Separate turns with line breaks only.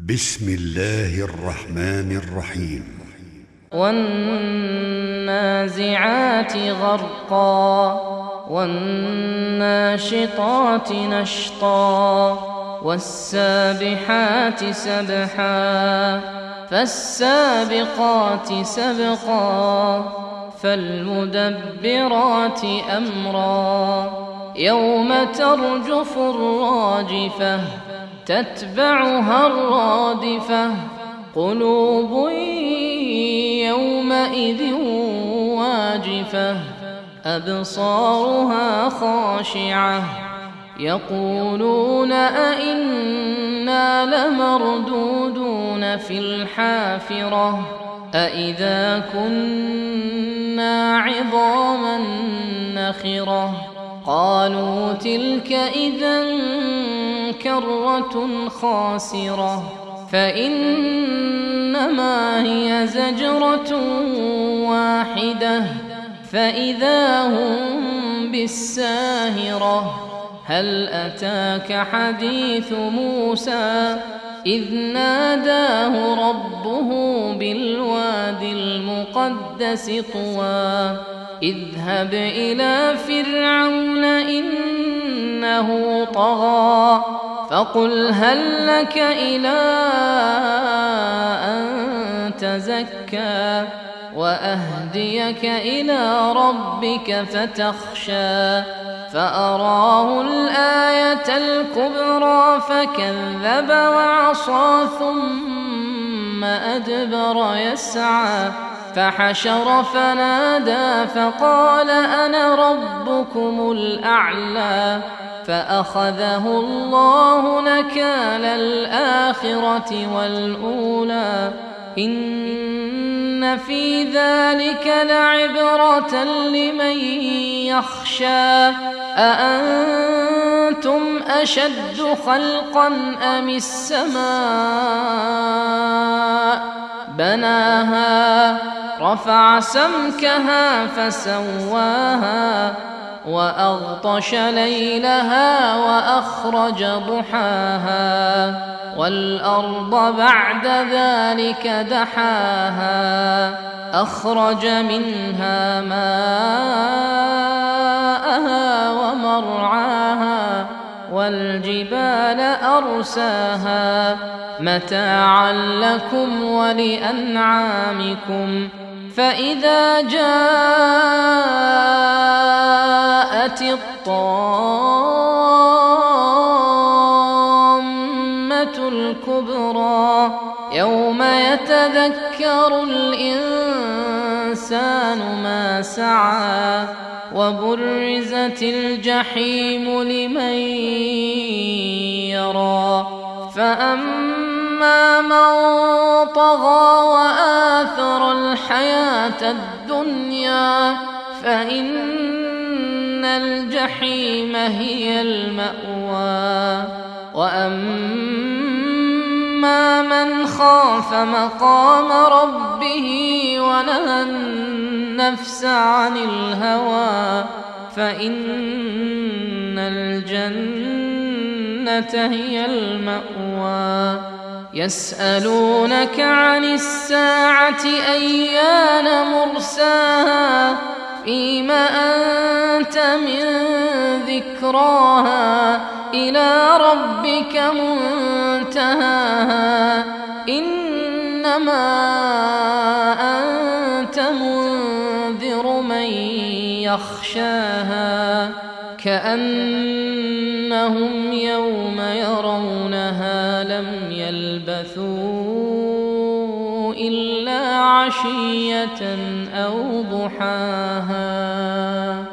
بسم الله الرحمن الرحيم
والنازعات غرقا والناشطات نشطا والسابحات سبحا فالسابقات سبقا فالمدبرات أمرا يوم ترجف الراجفة تتبعها الرادفة قلوب يومئذ واجفة أبصارها خاشعة يقولون أئنا لمردودون في الحافرة أئذا كنا عظاما نخرة قالوا تلك إذا كرة خاسرة فإنما هي زجرة واحدة فإذا هم بالساهرة هل أتاك حديث موسى إذ ناداه ربه بالوادي المقدس طوى اذهب إلى فرعون إنه طغى فقل هل لك إلى أن تزكى وأهديك إلى ربك فتخشى فأراه الآية الكبرى فكذب وعصى ثم أدبر يسعى فحشر فنادى فقال أنا ربكم الأعلى فأخذه الله نكال الآخرة والأولى إن في ذلك لعبرة لمن يخشى أأنتم أشد خلقا أم السماء بناها رفع سمكها فسواها وأغطش ليلها وأخرج ضحاها والأرض بعد ذلك دحاها أخرج منها ماءها ومرعاها والجبال أرساها متاعا لكم ولأنعامكم فإذا جاءت الطامة الكبرى يوم يتذكر الإنسان ما سعى وبرزت الجحيم لمن يرى فأما من طغى وآثر الحياة الدنيا فإن الجحيم هي المأوى وأما من خاف مقام ربه ونهى النفس عن الهوى فإن الجنة هي المأوى يسألونك عن الساعة أيان مرساها فيم أنت من ذكراها إلى ربك منتهاها إنما أنت منذر من يخشاها كأنهم يوم يرونها لم يلبثوا إلا عشية أو ضحاها.